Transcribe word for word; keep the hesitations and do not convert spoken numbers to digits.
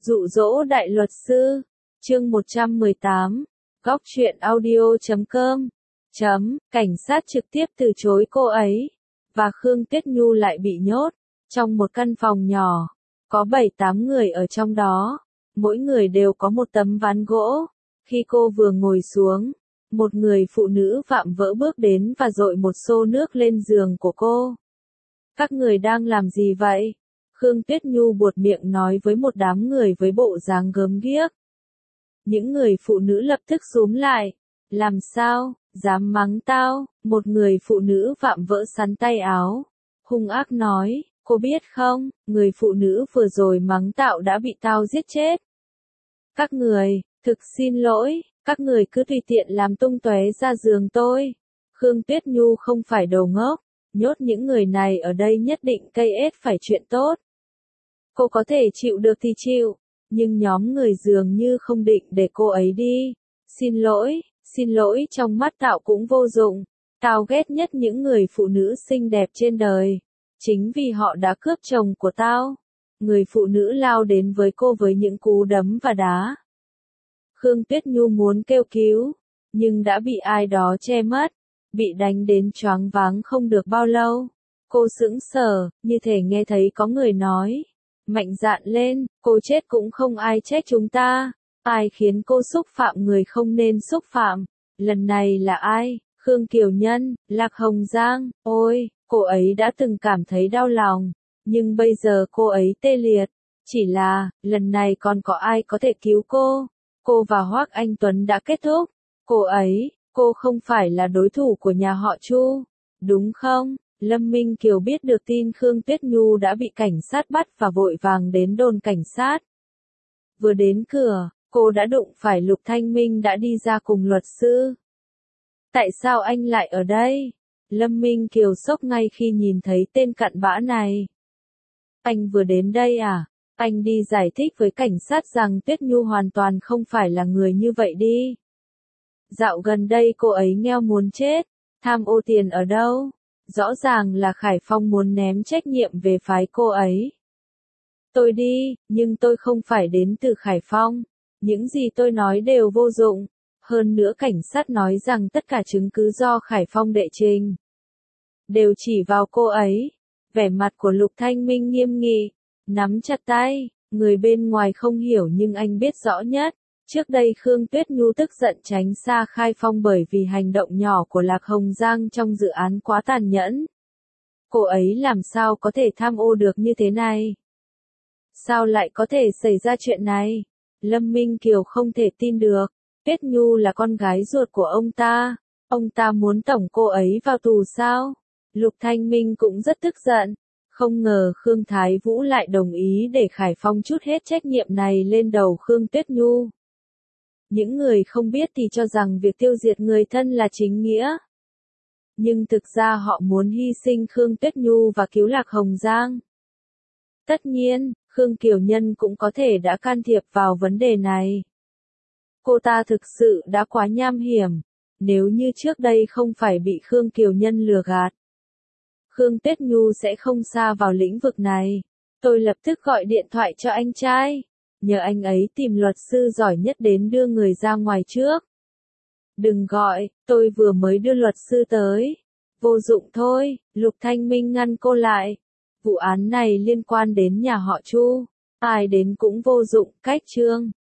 Dụ dỗ đại luật sư, chương một trăm mười tám, góc truyện audio chấm com, chấm, cảnh sát trực tiếp từ chối cô ấy, và Khương Tuyết Nhu lại bị nhốt, trong một căn phòng nhỏ, có bảy tám người ở trong đó, mỗi người đều có một tấm ván gỗ, khi cô vừa ngồi xuống, một người phụ nữ vạm vỡ bước đến và dội một xô nước lên giường của cô. Các người đang làm gì vậy? Khương Tuyết Nhu buột miệng nói với một đám người với bộ dáng gớm ghiếc. Những người phụ nữ lập tức xúm lại. Làm sao, dám mắng tao? Một người phụ nữ vạm vỡ sắn tay áo. Hung ác nói, cô biết không, người phụ nữ vừa rồi mắng tao đã bị tao giết chết. Các người, thực xin lỗi, các người cứ tùy tiện làm tung tóe ra giường tôi. Khương Tuyết Nhu không phải đồ ngốc, nhốt những người này ở đây nhất định cây ết phải chuyện tốt. Cô có thể chịu được thì chịu, nhưng nhóm người dường như không định để cô ấy đi. Xin lỗi, xin lỗi trong mắt tao cũng vô dụng. Tao ghét nhất những người phụ nữ xinh đẹp trên đời. Chính vì họ đã cướp chồng của tao. Người phụ nữ lao đến với cô với những cú đấm và đá. Khương Tuyết Nhu muốn kêu cứu, nhưng đã bị ai đó che mất. Bị đánh đến choáng váng không được bao lâu. Cô sững sờ, như thể nghe thấy có người nói. Mạnh dạn lên, cô chết cũng không ai trách chúng ta. Ai khiến cô xúc phạm người không nên xúc phạm? Lần này là ai? Khương Kiều Nhân, Lạc Hồng Giang, ôi, cô ấy đã từng cảm thấy đau lòng. Nhưng bây giờ cô ấy tê liệt. Chỉ là, lần này còn có ai có thể cứu cô? Cô và Hoác Anh Tuấn đã kết thúc. Cô ấy, cô không phải là đối thủ của nhà họ Chu, đúng không? Lâm Minh Kiều biết được tin Khương Tuyết Nhu đã bị cảnh sát bắt và vội vàng đến đồn cảnh sát. Vừa đến cửa, cô đã đụng phải Lục Thanh Minh đã đi ra cùng luật sư. Tại sao anh lại ở đây? Lâm Minh Kiều sốc ngay khi nhìn thấy tên cặn bã này. Anh vừa đến đây à? Anh đi giải thích với cảnh sát rằng Tuyết Nhu hoàn toàn không phải là người như vậy đi. Dạo gần đây cô ấy nghèo muốn chết, tham ô tiền ở đâu? Rõ ràng là Khải Phong muốn ném trách nhiệm về phái cô ấy. Tôi đi, nhưng tôi không phải đến từ Khải Phong. Những gì tôi nói đều vô dụng. Hơn nữa cảnh sát nói rằng tất cả chứng cứ do Khải Phong đệ trình. Đều chỉ vào cô ấy. Vẻ mặt của Lục Thanh Minh nghiêm nghị, nắm chặt tay, người bên ngoài không hiểu nhưng anh biết rõ nhất. Trước đây Khương Tuyết Nhu tức giận tránh xa Khai Phong bởi vì hành động nhỏ của Lạc Hồng Giang trong dự án quá tàn nhẫn. Cô ấy làm sao có thể tham ô được như thế này? Sao lại có thể xảy ra chuyện này? Lâm Minh Kiều không thể tin được. Tuyết Nhu là con gái ruột của ông ta. Ông ta muốn tổng cô ấy vào tù sao? Lục Thanh Minh cũng rất tức giận. Không ngờ Khương Thái Vũ lại đồng ý để Khải Phong trút hết trách nhiệm này lên đầu Khương Tuyết Nhu. Những người không biết thì cho rằng việc tiêu diệt người thân là chính nghĩa. Nhưng thực ra họ muốn hy sinh Khương Tuyết Nhu và cứu Lạc Hồng Giang. Tất nhiên, Khương Kiều Nhân cũng có thể đã can thiệp vào vấn đề này. Cô ta thực sự đã quá nham hiểm, nếu như trước đây không phải bị Khương Kiều Nhân lừa gạt. Khương Tuyết Nhu sẽ không sa vào lĩnh vực này. Tôi lập tức gọi điện thoại cho anh trai. Nhờ anh ấy tìm luật sư giỏi nhất đến đưa người ra ngoài trước. Đừng gọi, tôi vừa mới đưa luật sư tới. Vô dụng thôi, Lục Thanh Minh ngăn cô lại. Vụ án này liên quan đến nhà họ Chu. Ai đến cũng vô dụng, cách trương.